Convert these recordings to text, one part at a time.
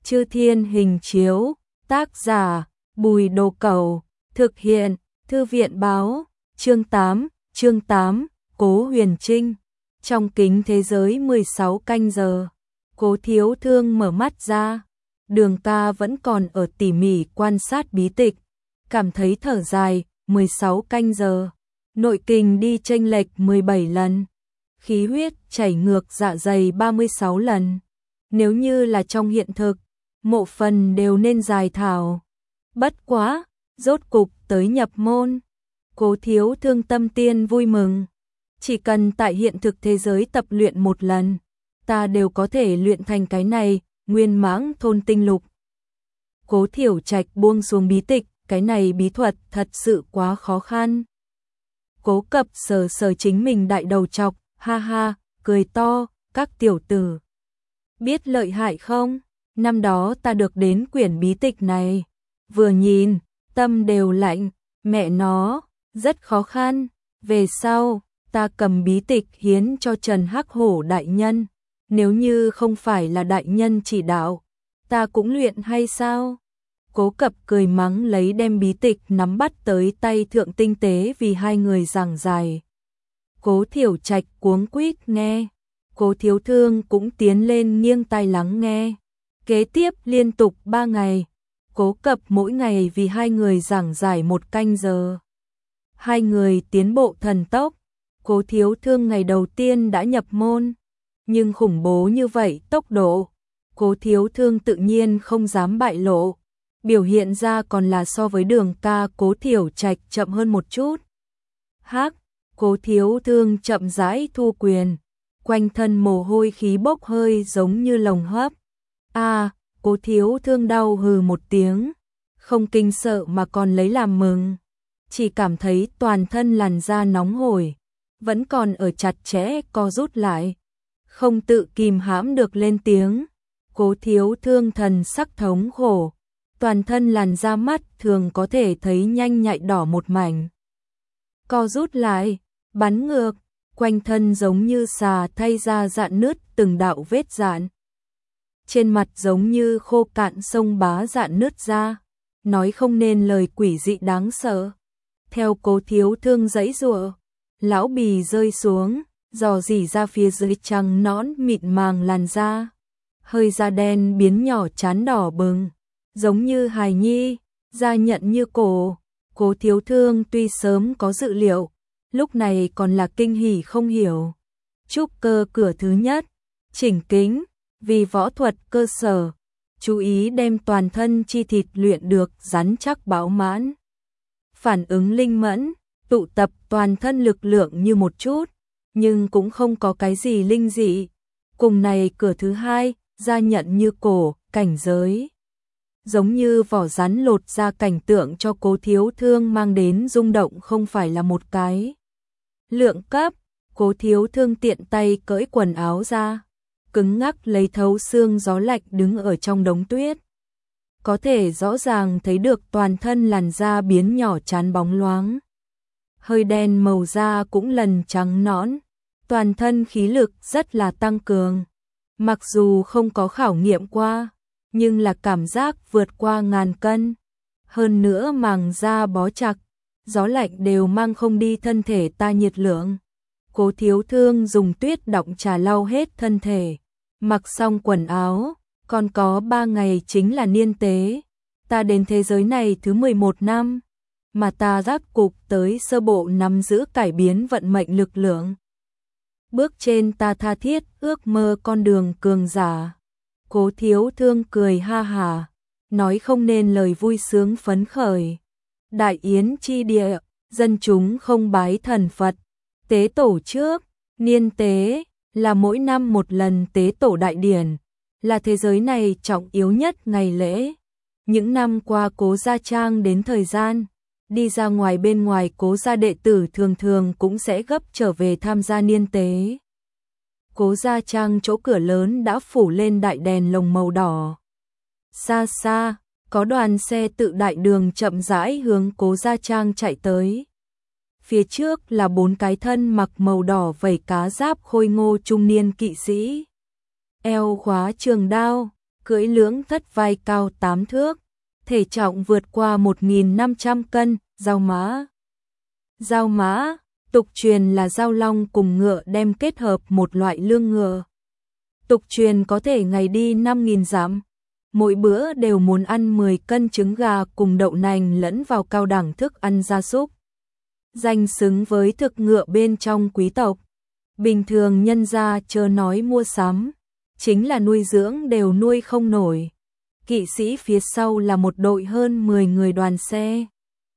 Chư Thiên Hình Chiếu, tác giả Bùi Đồ Cẩu, thực hiện Thư viện Báo, chương 8, Cố Huyền Trinh. Trong kính thế giới 16 canh giờ, Cố Thiếu Thương mở mắt ra, Đường ca vẫn còn ở tỉ mỉ quan sát bí tịch, cảm thấy thở dài, 16 canh giờ, nội kình đi chênh lệch 17 lần, khí huyết chảy ngược dạ dày 36 lần. Nếu như là trong hiện thực, mộ phần đều nên dài thảo. Bất quá, rốt cục tới nhập môn. Cố Thiếu Thương tâm tiên vui mừng. Chỉ cần tại hiện thực thế giới tập luyện một lần, ta đều có thể luyện thành cái này, Nguyên Mãng Thôn Tinh Lục. Cố Thiểu Trạch buông xuống bí tịch, cái này bí thuật thật sự quá khó khăn. Cố Cập sờ sờ chính mình đại đầu chọc, ha ha, cười to, các tiểu tử. Biết lợi hại không? Năm đó ta được đến quyển bí tịch này, vừa nhìn, tâm đều lạnh, mẹ nó, rất khó khăn. Về sau, ta cầm bí tịch hiến cho Trần Hắc Hổ đại nhân, nếu như không phải là đại nhân chỉ đạo, ta cũng luyện hay sao? Cố Cập cười mắng lấy đem bí tịch nắm bắt tới tay thượng tinh tế vì hai người giảng giải. Cố Thiểu Trạch cuống quýt nghe, Cố Thiếu Thương cũng tiến lên nghiêng tai lắng nghe. Kế tiếp liên tục 3 ngày, Cố Cập mỗi ngày vì hai người giảng giải 1 canh giờ. Hai người tiến bộ thần tốc, Cố Thiếu Thương ngày đầu tiên đã nhập môn, nhưng khủng bố như vậy tốc độ, Cố Thiếu Thương tự nhiên không dám bại lộ, biểu hiện ra còn là so với Đường ca Cố Thiểu Trạch chậm hơn một chút. Hắc, Cố Thiếu Thương chậm rãi thu quyền, quanh thân mồ hôi khí bốc hơi giống như lồng hấp. Cố Thiếu Thương đau hừ một tiếng, không kinh sợ mà còn lấy làm mừng, chỉ cảm thấy toàn thân làn da nóng hổi, vẫn còn ở chặt chẽ co rút lại, không tự kìm hãm được lên tiếng. Cố Thiếu Thương thần sắc thống khổ, toàn thân làn da mắt thường có thể thấy nhanh nhạy đỏ một mảnh, co rút lại, bắn ngược, quanh thân giống như xà thay ra rạn nứt từng đạo vết rạn. Trên mặt giống như khô cạn sông bá rạn nứt ra, nói không nên lời quỷ dị đáng sợ. Theo Cố Thiếu Thương giãy giụa, lão bì rơi xuống, dò dỉ ra phía dưới trắng nõn mịn màng làn da, hơi da đen biến nhỏ chán đỏ bừng, giống như hài nhi, da nhận như cổ. Cố Thiếu Thương tuy sớm có dự liệu, lúc này còn là kinh hỉ không hiểu. Trúc cơ cửa thứ nhất, chỉnh kính, vì võ thuật cơ sở, chú ý đem toàn thân chi thịt luyện được rắn chắc bảo mãn. Phản ứng linh mẫn, tụ tập toàn thân lực lượng như một chút, nhưng cũng không có cái gì linh dị. Cùng này cửa thứ hai, da nhận như cổ, cảnh giới. Giống như vỏ rắn lột ra cảnh tượng cho Cố Thiếu Thương mang đến rung động không phải là một cái. Lượng cấp, Cố Thiếu Thương tiện tay cởi quần áo ra, cứng ngắc lấy thấu xương gió lạnh đứng ở trong đống tuyết. Có thể rõ ràng thấy được toàn thân làn da biến nhỏ chán bóng loáng. Hơi đen màu da cũng lần trắng nõn, toàn thân khí lực rất là tăng cường. Mặc dù không có khảo nghiệm qua, nhưng là cảm giác vượt qua 1000 cân. Hơn nữa màng da bó chặt, gió lạnh đều mang không đi thân thể ta nhiệt lượng. Cố Thiếu Thương dùng tuyết đọng trà lau hết thân thể, mặc xong quần áo, còn có 3 ngày chính là niên tế. Ta đến thế giới này thứ 11 năm, mà ta rốt cục tới sơ bộ nắm giữ cải biến vận mệnh lực lượng. Bước trên ta tha thiết ước mơ con đường cường giả. Cố Thiếu Thương cười ha hả, nói không nên lời vui sướng phấn khởi. Đại yến chi địa, dân chúng không bái thần Phật, tế tổ trước, niên tế là mỗi năm một lần tế tổ đại điển, là thế giới này trọng yếu nhất ngày lễ. Những năm qua Cố Gia Trang đến thời gian, đi ra ngoài bên ngoài Cố Gia đệ tử thường thường cũng sẽ gấp trở về tham gia niên tế. Cố Gia Trang chỗ cửa lớn đã phủ lên đại đèn lồng màu đỏ. Xa xa, có đoàn xe tự đại đường chậm rãi hướng Cố Gia Trang chạy tới. Phía trước là 4 cái thân mặc màu đỏ vảy cá giáp khôi ngô trung niên kỵ sĩ. Eo khóa trường đao, cưỡi lưỡng thất vai cao 8 thước, thể trọng vượt qua 1.500 cân, giao mã. Giao mã, tục truyền là giao long cùng ngựa đem kết hợp một loại lương ngựa. Tục truyền có thể ngày đi 5.000 dặm, mỗi bữa đều muốn ăn 10 cân trứng gà cùng đậu nành lẫn vào cao đẳng thức ăn gia súc. Danh xứng với thực ngựa bên trong quý tộc. Bình thường nhân gia chớ nói mua sắm, chính là nuôi dưỡng đều nuôi không nổi. Kỵ sĩ phía sau là một đội hơn 10 người đoàn xe.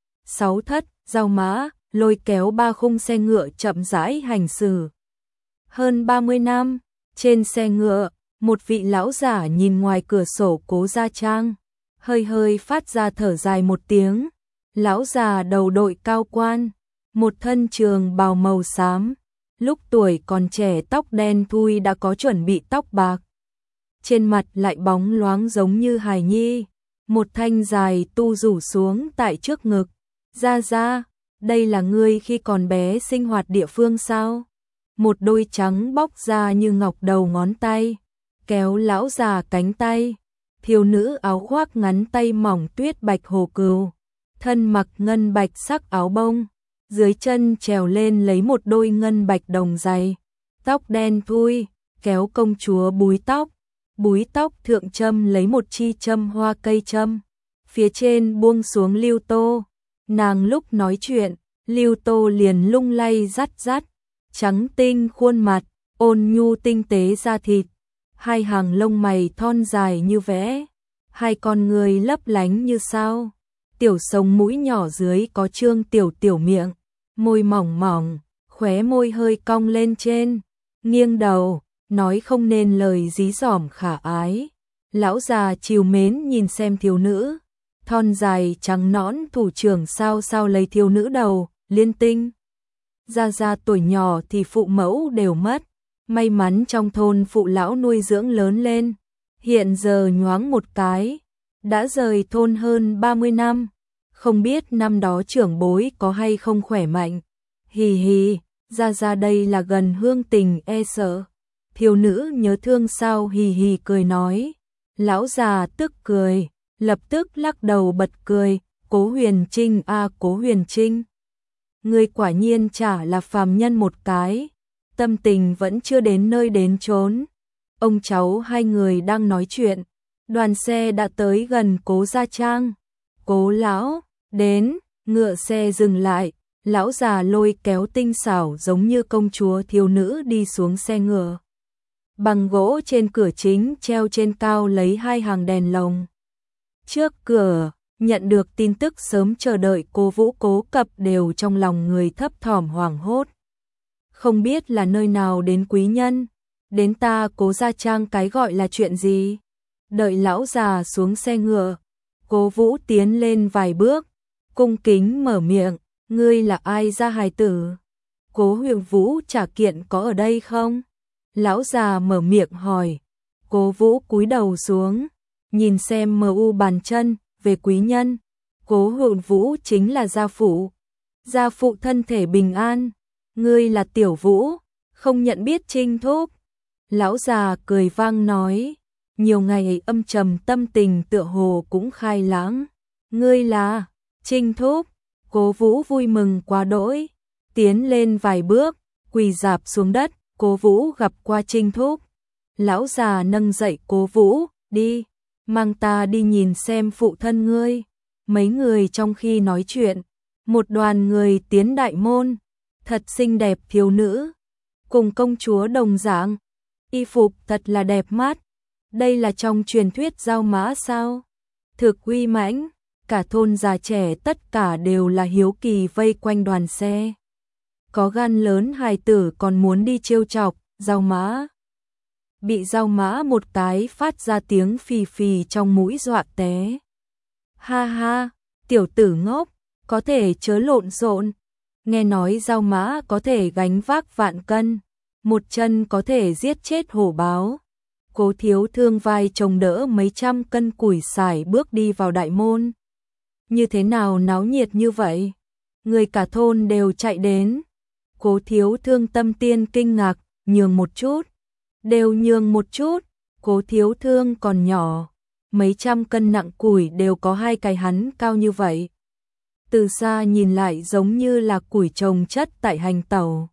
6 thất, giao mã, lôi kéo 3 khung xe ngựa chậm rãi hành xử. Hơn 30 năm, trên xe ngựa, một vị lão giả nhìn ngoài cửa sổ Cố Gia Trang, hơi hơi phát ra thở dài một tiếng. Lão già đầu đội cao quan, một thân trường bào màu xám, lúc tuổi còn trẻ tóc đen thui đã có chuẩn bị tóc bạc. Trên mặt lại bóng loáng giống như hài nhi, một thanh dài tu rủ xuống tại trước ngực. Gia, đây là ngươi khi còn bé sinh hoạt địa phương sao? Một đôi trắng bóc ra như ngọc đầu ngón tay, kéo lão già cánh tay. Thiếu nữ áo khoác ngắn tay mỏng tuyết bạch hồ cừu, thân mặc ngân bạch sắc áo bông, dưới chân trèo lên lấy một đôi ngân bạch đồng giày, tóc đen thui, kéo công chúa búi tóc thượng châm lấy một chi châm hoa cây châm, phía trên buông xuống lưu tô. Nàng lúc nói chuyện, lưu tô liền lung lay rắt, trắng tinh khuôn mặt, ôn nhu tinh tế da thịt, hai hàng lông mày thon dài như vẽ, hai con người lấp lánh như sao. Tiểu sống mũi nhỏ dưới có trương tiểu miệng, môi mỏng mỏng, khóe môi hơi cong lên trên, nghiêng đầu, nói không nên lời dí dỏm khả ái. Lão già trìu mến nhìn xem thiếu nữ, thon dài trắng nõn thủ trưởng sao lấy thiếu nữ đầu, liên tinh. Gia tuổi nhỏ thì phụ mẫu đều mất, may mắn trong thôn phụ lão nuôi dưỡng lớn lên, hiện giờ nhoáng một cái, đã rời thôn hơn 30 năm, không biết năm đó trưởng bối có hay không khỏe mạnh. Hì, Gia đây là gần hương tình e sợ. Thiếu nữ nhớ thương sao hì cười nói. Lão già tức cười, lập tức lắc đầu bật cười. Cố Huyền Trinh Cố Huyền Trinh, ngươi quả nhiên chả là phàm nhân một cái, tâm tình vẫn chưa đến nơi đến chốn. Ông cháu hai người đang nói chuyện, đoàn xe đã tới gần Cố Gia Trang. Cố lão đến, ngựa xe dừng lại, lão già lôi kéo tinh xảo giống như công chúa thiếu nữ đi xuống xe ngựa. Bằng gỗ trên cửa chính treo trên cao lấy hai hàng đèn lồng. Trước cửa, nhận được tin tức sớm chờ đợi Cố Vũ Cố Cập đều trong lòng người thấp thỏm hoảng hốt. Không biết là nơi nào đến quý nhân, đến ta Cố Gia Trang cái gọi là chuyện gì. Đợi lão già xuống xe ngựa, Cố Vũ tiến lên vài bước, cung kính mở miệng, ngươi là ai ra hài tử? Cố Huyền Vũ trả kiện có ở đây không? Lão già mở miệng hỏi. Cố Vũ cúi đầu xuống, nhìn xem mu bàn chân, về quý nhân. Cố Huyền Vũ chính là gia phụ. Gia phụ thân thể bình an, ngươi là Tiểu Vũ, không nhận biết Trinh thúc. Lão già cười vang nói, nhiều ngày âm trầm tâm tình tựa hồ cũng khai lãng. Ngươi là Trinh thúc. Cố Vũ vui mừng quá đỗi, tiến lên vài bước, quỳ rạp xuống đất. Cố Vũ gặp qua Trinh thúc. Lão già nâng dậy Cố Vũ, đi, mang ta đi nhìn xem phụ thân ngươi. Mấy người trong khi nói chuyện, một đoàn người tiến đại môn, thật xinh đẹp thiếu nữ, cùng công chúa đồng dạng, y phục thật là đẹp mắt. Đây là trong truyền thuyết giao mã sao? Thực uy mãnh, cả thôn già trẻ tất cả đều là hiếu kỳ vây quanh đoàn xe. Có gan lớn hài tử còn muốn đi trêu chọc, giao mã. Bị giao mã một cái phát ra tiếng phì phì trong mũi dọa té. Ha, tiểu tử ngốc, có thể chớ lộn xộn. Nghe nói giao mã có thể gánh vác vạn cân, một chân có thể giết chết hổ báo. Cố thiếu thương vai chồng đỡ mấy trăm cân củi sải bước đi vào đại môn. Như thế nào náo nhiệt như vậy? Người cả thôn đều chạy đến. Cố thiếu thương tâm tiên kinh ngạc, nhường một chút. Đều nhường một chút. Cố Thiếu Thương còn nhỏ, mấy trăm cân nặng củi đều có hai cái hắn cao như vậy. Từ xa nhìn lại giống như là củi chồng chất tại hành tẩu.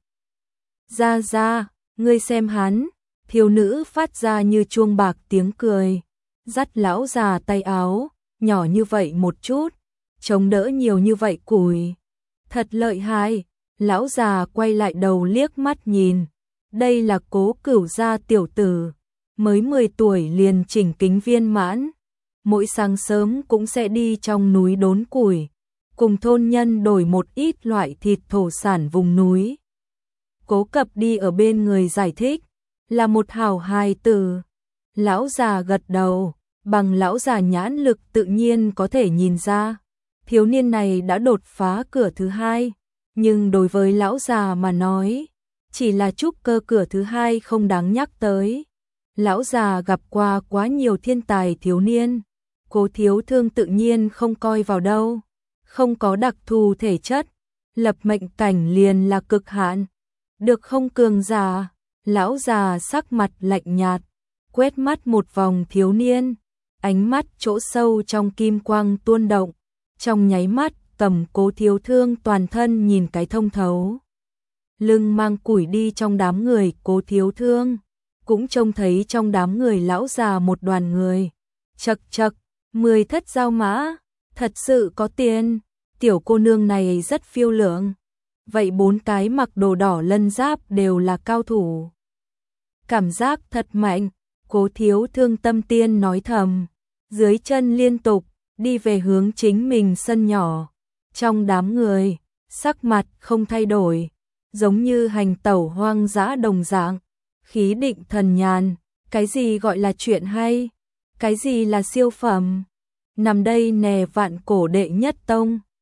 Ra, ngươi xem hắn, thiếu nữ phát ra như chuông bạc tiếng cười, dắt lão già tay áo, nhỏ như vậy một chút, chống đỡ nhiều như vậy củi. Thật lợi hại, lão già quay lại đầu liếc mắt nhìn, đây là Cố Cửu gia tiểu tử, mới 10 tuổi liền chỉnh kính viên mãn, mỗi sáng sớm cũng sẽ đi trong núi đốn củi, cùng thôn nhân đổi một ít loại thịt thổ sản vùng núi. Cố Cập đi ở bên người giải thích, là một hảo hài tử. Lão già gật đầu, bằng lão già nhãn lực tự nhiên có thể nhìn ra, thiếu niên này đã đột phá cửa thứ hai, nhưng đối với lão già mà nói, chỉ là trúc cơ cửa thứ hai không đáng nhắc tới. Lão già gặp qua quá nhiều thiên tài thiếu niên, Cố Thiếu Thương tự nhiên không coi vào đâu, không có đặc thù thể chất, lập mệnh cảnh liền là cực hạn. Được không cường già? Lão già sắc mặt lạnh nhạt, quét mắt một vòng thiếu niên, ánh mắt chỗ sâu trong kim quang tuôn động, trong nháy mắt tầm Cố Thiếu Thương toàn thân nhìn cái thông thấu. Lưng mang củi đi trong đám người Cố Thiếu Thương, cũng trông thấy trong đám người lão già một đoàn người. Chậc, 10 thất giao mã, thật sự có tiền, tiểu cô nương này rất phiêu lượng. Vậy 4 cái mặc đồ đỏ lân giáp đều là cao thủ. Cảm giác thật mạnh, Cố Thiếu Thương tâm tiên nói thầm, dưới chân liên tục, đi về hướng chính mình sân nhỏ. Trong đám người, sắc mặt không thay đổi, giống như hành tẩu hoang dã đồng dạng, khí định thần nhàn, cái gì gọi là chuyện hay, cái gì là siêu phẩm. Nằm đây nè vạn cổ đệ nhất tông.